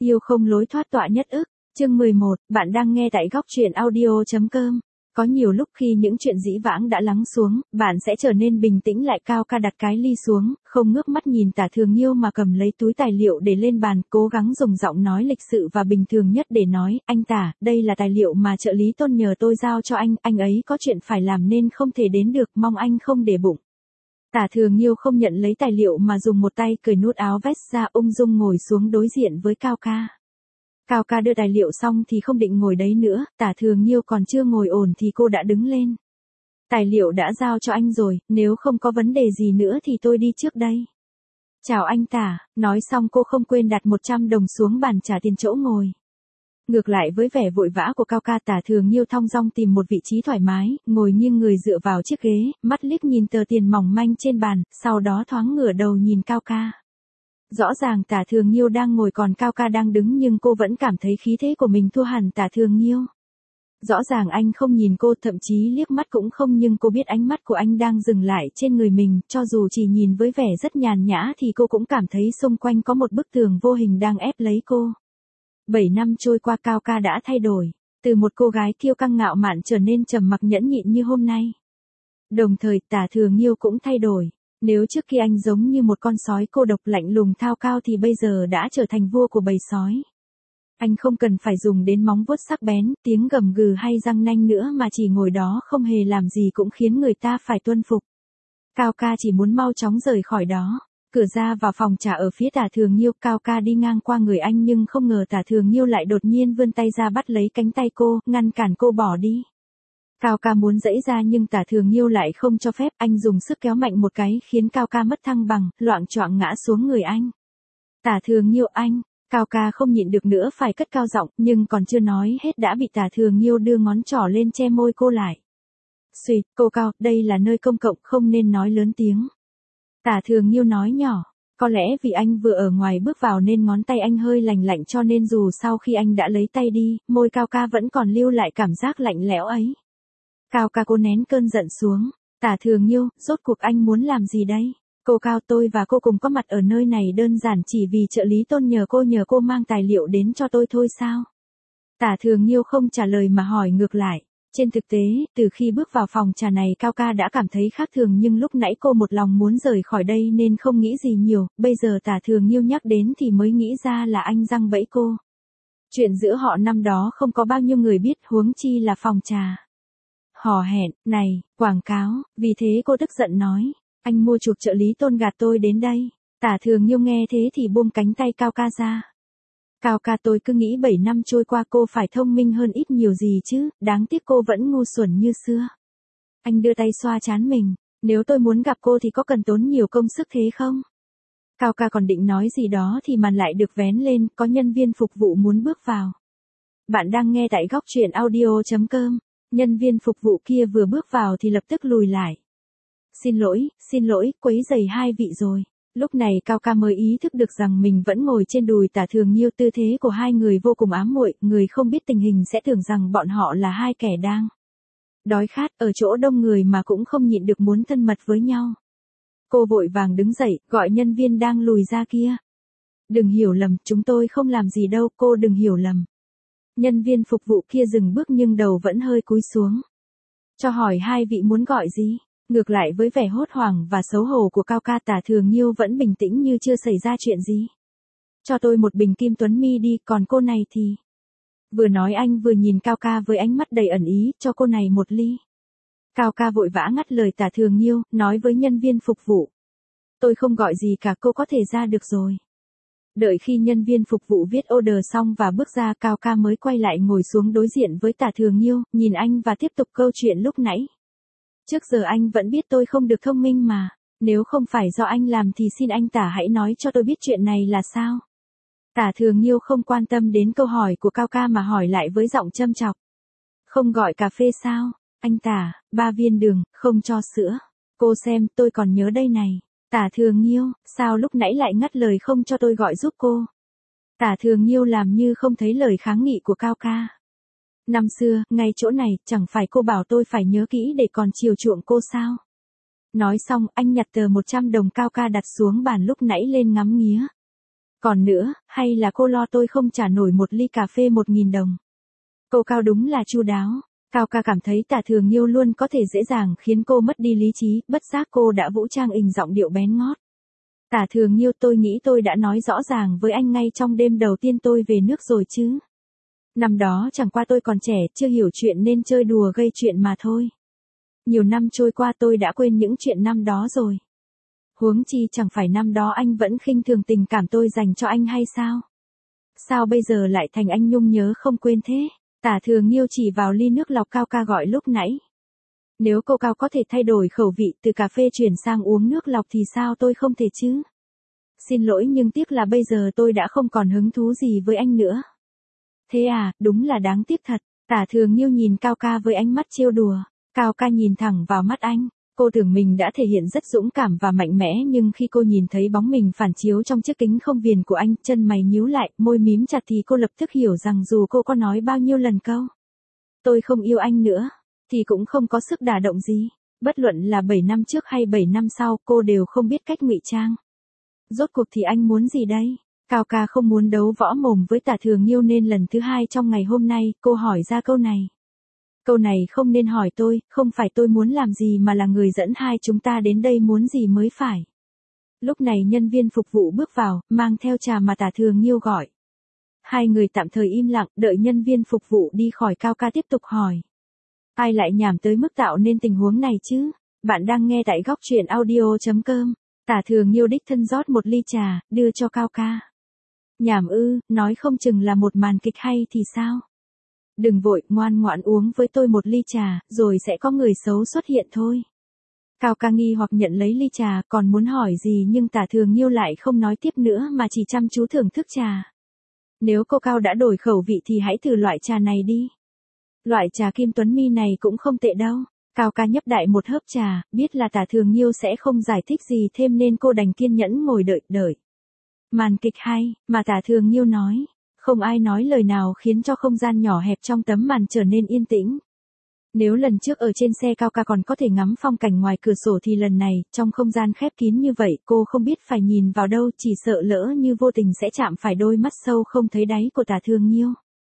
Yêu không lối thoát tọa nhất ức. Chương 11, bạn đang nghe tại góc truyện audio.com. Có nhiều lúc khi những chuyện dĩ vãng đã lắng xuống, bạn sẽ trở nên bình tĩnh lại. Cao ca đặt cái ly xuống, không ngước mắt nhìn Tả Thường Nhiêu mà cầm lấy túi tài liệu để lên bàn, cố gắng dùng giọng nói lịch sự và bình thường nhất để nói, anh Tả, đây là tài liệu mà trợ lý Tôn nhờ tôi giao cho anh ấy có chuyện phải làm nên không thể đến được, mong anh không để bụng. Tả Thường Nhiêu không nhận lấy tài liệu mà dùng một tay cởi nút áo vest ra, ung dung ngồi xuống đối diện với Cao ca. Cao ca đưa tài liệu xong thì không định ngồi đấy nữa, Tả Thường Nhiêu còn chưa ngồi ổn thì cô đã đứng lên. Tài liệu đã giao cho anh rồi, nếu không có vấn đề gì nữa thì tôi đi trước đây. Chào anh Tả, nói xong cô không quên đặt 100 đồng xuống bàn trả tiền chỗ ngồi. Ngược lại với vẻ vội vã của Cao ca, Tả Thường Nhiêu thong dong tìm một vị trí thoải mái, ngồi nghiêng người dựa vào chiếc ghế, mắt liếc nhìn tờ tiền mỏng manh trên bàn, sau đó thoáng ngửa đầu nhìn Cao ca. Rõ ràng Tả Thường Nhiêu đang ngồi còn Cao ca đang đứng nhưng cô vẫn cảm thấy khí thế của mình thua hẳn Tả Thường Nhiêu. Rõ ràng anh không nhìn cô, thậm chí liếc mắt cũng không, nhưng cô biết ánh mắt của anh đang dừng lại trên người mình, cho dù chỉ nhìn với vẻ rất nhàn nhã thì cô cũng cảm thấy xung quanh có một bức tường vô hình đang ép lấy cô. 7 năm trôi qua, Cao ca đã thay đổi, từ một cô gái kiêu căng ngạo mạn trở nên trầm mặc nhẫn nhịn như hôm nay. Đồng thời Tả Thường Nhiêu cũng thay đổi. Nếu trước kia anh giống như một con sói cô độc lạnh lùng thao cao thì bây giờ đã trở thành vua của bầy sói. Anh không cần phải dùng đến móng vuốt sắc bén, tiếng gầm gừ hay răng nanh nữa mà chỉ ngồi đó không hề làm gì cũng khiến người ta phải tuân phục. Cao ca chỉ muốn mau chóng rời khỏi đó. Cửa ra vào phòng trà ở phía Tả Thường Nhiêu, Cao ca đi ngang qua người anh nhưng không ngờ Tả Thường Nhiêu lại đột nhiên vươn tay ra bắt lấy cánh tay cô, ngăn cản cô bỏ đi. Cao ca muốn giãy ra nhưng Tả Thường Nhiêu lại không cho phép, anh dùng sức kéo mạnh một cái khiến Cao ca mất thăng bằng, loạng choạng ngã xuống người anh. Tả Thường Nhiêu anh, Cao ca không nhịn được nữa phải cất cao giọng, nhưng còn chưa nói hết đã bị Tả Thường Nhiêu đưa ngón trỏ lên che môi cô lại. Xuyệt, cô Cao, đây là nơi công cộng không nên nói lớn tiếng. Tả Thường Nhiêu nói nhỏ, có lẽ vì anh vừa ở ngoài bước vào nên ngón tay anh hơi lành lạnh cho nên dù sau khi anh đã lấy tay đi, môi Cao ca vẫn còn lưu lại cảm giác lạnh lẽo ấy. Cao ca cố nén cơn giận xuống. Tả Thường Nhiêu, rốt cuộc anh muốn làm gì đây? Cô Cao, tôi và cô cùng có mặt ở nơi này đơn giản chỉ vì trợ lý Tôn nhờ cô mang tài liệu đến cho tôi thôi sao? Tả Thường Nhiêu không trả lời mà hỏi ngược lại. Trên thực tế, từ khi bước vào phòng trà này Cao ca đã cảm thấy khác thường, nhưng lúc nãy cô một lòng muốn rời khỏi đây nên không nghĩ gì nhiều, bây giờ Tả Thường Nhiêu nhắc đến thì mới nghĩ ra là anh giăng bẫy cô. Chuyện giữa họ năm đó không có bao nhiêu người biết, huống chi là phòng trà. Hò hẹn, này, quảng cáo, vì thế cô tức giận nói, anh mua chuộc trợ lý Tôn gạt tôi đến đây. Tả Thường Nhiêu nghe thế thì buông cánh tay Cao ca ra. Cao ca, tôi cứ nghĩ 7 năm trôi qua cô phải thông minh hơn ít nhiều gì chứ, đáng tiếc cô vẫn ngu xuẩn như xưa. Anh đưa tay xoa trán mình, nếu tôi muốn gặp cô thì có cần tốn nhiều công sức thế không? Cao ca còn định nói gì đó thì màn lại được vén lên, có nhân viên phục vụ muốn bước vào. Bạn đang nghe tại góc truyện audio.com. Nhân viên phục vụ kia vừa bước vào thì lập tức lùi lại. Xin lỗi, quấy rầy hai vị rồi. Lúc này Cao ca mới ý thức được rằng mình vẫn ngồi trên đùi Tả Thường Nhiêu, tư thế của hai người vô cùng ám muội, người không biết tình hình sẽ tưởng rằng bọn họ là hai kẻ đang đói khát ở chỗ đông người mà cũng không nhịn được muốn thân mật với nhau. Cô vội vàng đứng dậy, gọi nhân viên đang lùi ra kia. Đừng hiểu lầm, chúng tôi không làm gì đâu, cô đừng hiểu lầm. Nhân viên phục vụ kia dừng bước nhưng đầu vẫn hơi cúi xuống. Cho hỏi hai vị muốn gọi gì? Ngược lại với vẻ hốt hoảng và xấu hổ của Cao ca, Tả Thường Nhiêu vẫn bình tĩnh như chưa xảy ra chuyện gì. Cho tôi một bình Kim Tuấn Mi đi, còn cô này thì... Vừa nói anh vừa nhìn Cao ca với ánh mắt đầy ẩn ý, cho cô này một ly. Cao ca vội vã ngắt lời Tả Thường Nhiêu, nói với nhân viên phục vụ. Tôi không gọi gì cả, cô có thể ra được rồi. Đợi khi nhân viên phục vụ viết order xong và bước ra, Cao ca mới quay lại ngồi xuống đối diện với Tả Thường Nhiêu, nhìn anh và tiếp tục câu chuyện lúc nãy. Trước giờ anh vẫn biết tôi không được thông minh mà, nếu không phải do anh làm thì xin anh Tả hãy nói cho tôi biết chuyện này là sao. Tả Thường Nhiêu không quan tâm đến câu hỏi của Cao ca mà hỏi lại với giọng châm chọc. Không gọi cà phê sao? Anh Tả, 3 viên đường, không cho sữa. Cô xem, tôi còn nhớ đây này. Tả Thường Nhiêu, sao lúc nãy lại ngắt lời không cho tôi gọi giúp cô? Tả Thường Nhiêu làm như không thấy lời kháng nghị của Cao ca. Năm xưa, ngay chỗ này, chẳng phải cô bảo tôi phải nhớ kỹ để còn chiều chuộng cô sao? Nói xong, anh nhặt tờ 100 đồng Cao ca đặt xuống bàn lúc nãy lên ngắm nghía. Còn nữa, hay là cô lo tôi không trả nổi một ly cà phê 1.000 đồng. Cô Cao đúng là chu đáo. Cao ca cảm thấy Tả Thường Nhiêu luôn có thể dễ dàng khiến cô mất đi lý trí, bất giác cô đã vũ trang ình giọng điệu bén ngót. Tả Thường Nhiêu, tôi nghĩ tôi đã nói rõ ràng với anh ngay trong đêm đầu tiên tôi về nước rồi chứ. Năm đó chẳng qua tôi còn trẻ, chưa hiểu chuyện nên chơi đùa gây chuyện mà thôi. Nhiều năm trôi qua tôi đã quên những chuyện năm đó rồi. Huống chi chẳng phải năm đó anh vẫn khinh thường tình cảm tôi dành cho anh hay sao? Sao bây giờ lại thành anh nhung nhớ không quên thế? Tả Thường Nhiêu chỉ vào ly nước lọc Cao ca gọi lúc nãy. Nếu cô Cao có thể thay đổi khẩu vị từ cà phê chuyển sang uống nước lọc thì sao tôi không thể chứ? Xin lỗi nhưng tiếc là bây giờ tôi đã không còn hứng thú gì với anh nữa. Thế à, đúng là đáng tiếc thật. Tả Thường Nhiêu nhìn Cao ca với ánh mắt trêu đùa. Cao ca nhìn thẳng vào mắt anh. Cô tưởng mình đã thể hiện rất dũng cảm và mạnh mẽ nhưng khi cô nhìn thấy bóng mình phản chiếu trong chiếc kính không viền của anh, chân mày nhíu lại, môi mím chặt thì cô lập tức hiểu rằng dù cô có nói bao nhiêu lần câu tôi không yêu anh nữa, thì cũng không có sức đả động gì. Bất luận là 7 năm trước hay 7 năm sau, cô đều không biết cách ngụy trang. Rốt cuộc thì anh muốn gì đây? Cao ca không muốn đấu võ mồm với Tả Thường Nhiêu nên lần thứ hai trong ngày hôm nay, cô hỏi ra câu này. Câu này không nên hỏi tôi, không phải tôi muốn làm gì mà là người dẫn hai chúng ta đến đây muốn gì mới phải. Lúc này nhân viên phục vụ bước vào, mang theo trà mà Tả Thường Nhiêu gọi. Hai người tạm thời im lặng, đợi nhân viên phục vụ đi khỏi. Cao ca tiếp tục hỏi. Ai lại nhảm tới mức tạo nên tình huống này chứ? Bạn đang nghe tại góc truyện audio.com. Tả Thường Nhiêu đích thân rót một ly trà, đưa cho Cao ca. Nhảm ư, nói không chừng là một màn kịch hay thì sao? Đừng vội, ngoan ngoãn uống với tôi một ly trà, rồi sẽ có người xấu xuất hiện thôi. Cao ca nghi hoặc nhận lấy ly trà, còn muốn hỏi gì nhưng Tả Thường Nhiêu lại không nói tiếp nữa mà chỉ chăm chú thưởng thức trà. Nếu cô Cao đã đổi khẩu vị thì hãy thử loại trà này đi. Loại trà Kim Tuấn Mi này cũng không tệ đâu. Cao ca nhấp đại một hớp trà, biết là Tả Thường Nhiêu sẽ không giải thích gì thêm nên cô đành kiên nhẫn ngồi đợi. Màn kịch hay, mà Tả Thường Nhiêu nói. Không ai nói lời nào khiến cho không gian nhỏ hẹp trong tấm màn trở nên yên tĩnh. Nếu lần trước ở trên xe Cao ca còn có thể ngắm phong cảnh ngoài cửa sổ thì lần này, trong không gian khép kín như vậy, cô không biết phải nhìn vào đâu, chỉ sợ lỡ như vô tình sẽ chạm phải đôi mắt sâu không thấy đáy của Tả Thường Nhiêu.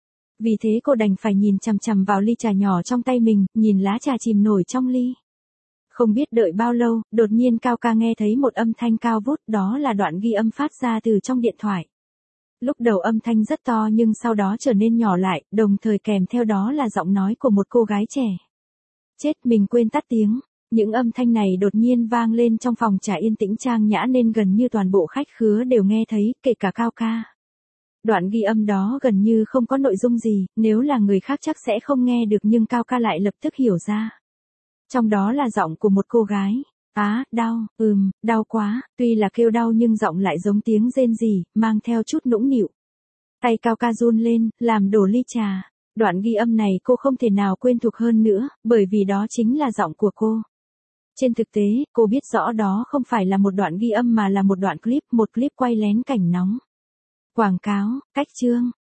Vì thế cô đành phải nhìn chằm chằm vào ly trà nhỏ trong tay mình, nhìn lá trà chìm nổi trong ly. Không biết đợi bao lâu, đột nhiên Cao ca nghe thấy một âm thanh cao vút, đó là đoạn ghi âm phát ra từ trong điện thoại. Lúc đầu âm thanh rất to nhưng sau đó trở nên nhỏ lại, đồng thời kèm theo đó là giọng nói của một cô gái trẻ. Chết, mình quên tắt tiếng. Những âm thanh này đột nhiên vang lên trong phòng trà yên tĩnh trang nhã nên gần như toàn bộ khách khứa đều nghe thấy, kể cả Cao ca. Đoạn ghi âm đó gần như không có nội dung gì, nếu là người khác chắc sẽ không nghe được nhưng Cao ca lại lập tức hiểu ra. Trong đó là giọng của một cô gái. Đau, đau quá, tuy là kêu đau nhưng giọng lại giống tiếng rên rỉ, mang theo chút nũng nịu. Tay Cao ca run lên, làm đổ ly trà. Đoạn ghi âm này cô không thể nào quên thuộc hơn nữa, bởi vì đó chính là giọng của cô. Trên thực tế, cô biết rõ đó không phải là một đoạn ghi âm mà là một đoạn clip, một clip quay lén cảnh nóng. Quảng cáo, cách chương,